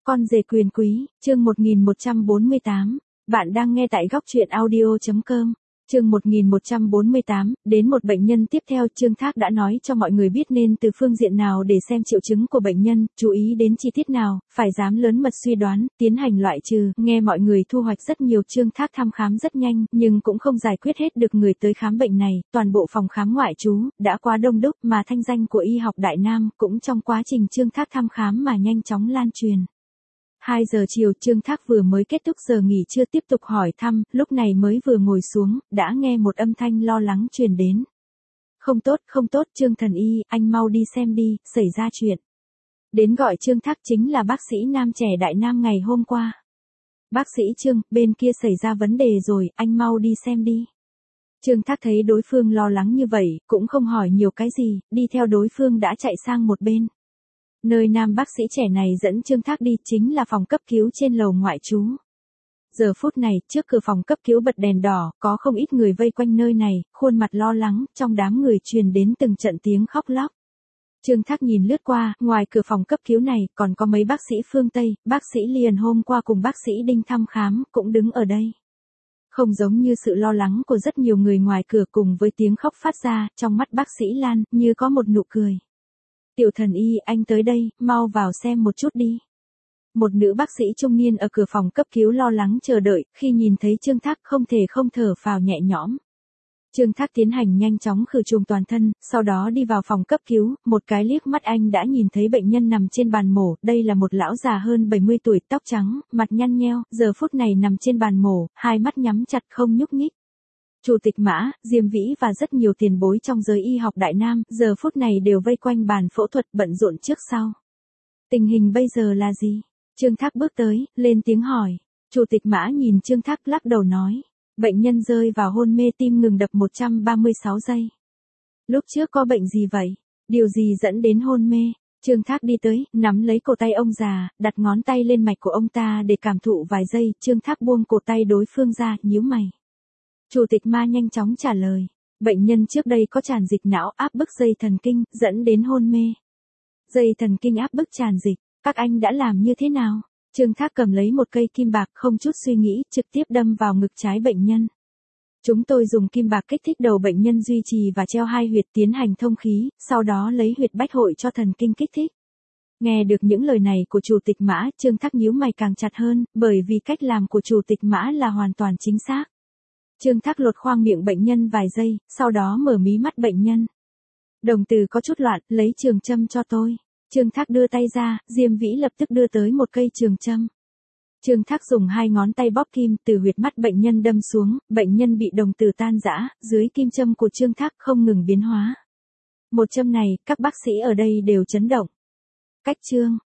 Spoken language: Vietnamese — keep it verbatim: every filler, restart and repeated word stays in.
Con rể quyền quý, chương một nghìn một trăm bốn mươi tám. Bạn đang nghe tại góc truyện audio chấm com. Chương một nghìn một trăm bốn mươi tám, đến một bệnh nhân tiếp theo. Trương Thác đã nói cho mọi người biết nên từ phương diện nào để xem triệu chứng của bệnh nhân, chú ý đến chi tiết nào, phải dám lớn mật suy đoán, tiến hành loại trừ. Nghe mọi người thu hoạch rất nhiều. Trương Thác thăm khám rất nhanh, nhưng cũng không giải quyết hết được người tới khám bệnh này. Toàn bộ phòng khám ngoại trú đã quá đông đúc, mà thanh danh của y học Đại Nam cũng trong quá trình Trương Thác thăm khám mà nhanh chóng lan truyền. hai giờ chiều, Trương Thác vừa mới kết thúc giờ nghỉ trưa tiếp tục hỏi thăm, lúc này mới vừa ngồi xuống, đã nghe một âm thanh lo lắng truyền đến. Không tốt, không tốt, Trương thần y, anh mau đi xem đi, xảy ra chuyện. Đến gọi Trương Thác chính là bác sĩ nam trẻ Đại Nam ngày hôm qua. Bác sĩ Trương, bên kia xảy ra vấn đề rồi, anh mau đi xem đi. Trương Thác thấy đối phương lo lắng như vậy, cũng không hỏi nhiều cái gì, đi theo đối phương đã chạy sang một bên. Nơi nam bác sĩ trẻ này dẫn Trương Thác đi chính là phòng cấp cứu trên lầu ngoại trú. Giờ phút này, trước cửa phòng cấp cứu bật đèn đỏ, có không ít người vây quanh nơi này, khuôn mặt lo lắng, trong đám người truyền đến từng trận tiếng khóc lóc. Trương Thác nhìn lướt qua, ngoài cửa phòng cấp cứu này, còn có mấy bác sĩ phương Tây, bác sĩ liền hôm qua cùng bác sĩ Đinh thăm khám, cũng đứng ở đây. Không giống như sự lo lắng của rất nhiều người ngoài cửa cùng với tiếng khóc phát ra, trong mắt bác sĩ Lan, như có một nụ cười. Tiểu thần y, anh tới đây, mau vào xem một chút đi. Một nữ bác sĩ trung niên ở cửa phòng cấp cứu lo lắng chờ đợi, khi nhìn thấy Trương Thác không thể không thở phào nhẹ nhõm. Trương Thác tiến hành nhanh chóng khử trùng toàn thân, sau đó đi vào phòng cấp cứu, một cái liếc mắt anh đã nhìn thấy bệnh nhân nằm trên bàn mổ, đây là một lão già hơn bảy mươi tuổi, tóc trắng, mặt nhăn nheo, giờ phút này nằm trên bàn mổ, hai mắt nhắm chặt không nhúc nhích. Chủ tịch Mã, Diêm Vĩ và rất nhiều tiền bối trong giới y học Đại Nam, giờ phút này đều vây quanh bàn phẫu thuật bận rộn trước sau. Tình hình bây giờ là gì? Trương Thác bước tới, lên tiếng hỏi. Chủ tịch Mã nhìn Trương Thác lắc đầu nói. Bệnh nhân rơi vào hôn mê, tim ngừng đập một trăm ba mươi sáu giây. Lúc trước có bệnh gì vậy? Điều gì dẫn đến hôn mê? Trương Thác đi tới, nắm lấy cổ tay ông già, đặt ngón tay lên mạch của ông ta để cảm thụ vài giây. Trương Thác buông cổ tay đối phương ra, nhíu mày. Chủ tịch Ma nhanh chóng trả lời. Bệnh nhân trước đây có tràn dịch não, áp bức dây thần kinh, dẫn đến hôn mê. Dây thần kinh áp bức tràn dịch, các anh đã làm như thế nào? Trương Thác cầm lấy một cây kim bạc, không chút suy nghĩ, trực tiếp đâm vào ngực trái bệnh nhân. Chúng tôi dùng kim bạc kích thích đầu bệnh nhân duy trì và treo hai huyệt tiến hành thông khí, sau đó lấy huyệt bách hội cho thần kinh kích thích. Nghe được những lời này của Chủ tịch Mã, Trương Thác nhíu mày càng chặt hơn, bởi vì cách làm của Chủ tịch Mã là hoàn toàn chính xác. Trương Thác lột khoang miệng bệnh nhân vài giây, sau đó mở mí mắt bệnh nhân. Đồng tử có chút loạn, lấy trường châm cho tôi. Trương Thác đưa tay ra, Diêm Vĩ lập tức đưa tới một cây trường châm. Trương Thác dùng hai ngón tay bóp kim từ huyệt mắt bệnh nhân đâm xuống, bệnh nhân bị đồng tử tan rã, dưới kim châm của Trương Thác không ngừng biến hóa. Một châm này, các bác sĩ ở đây đều chấn động. Cách Trương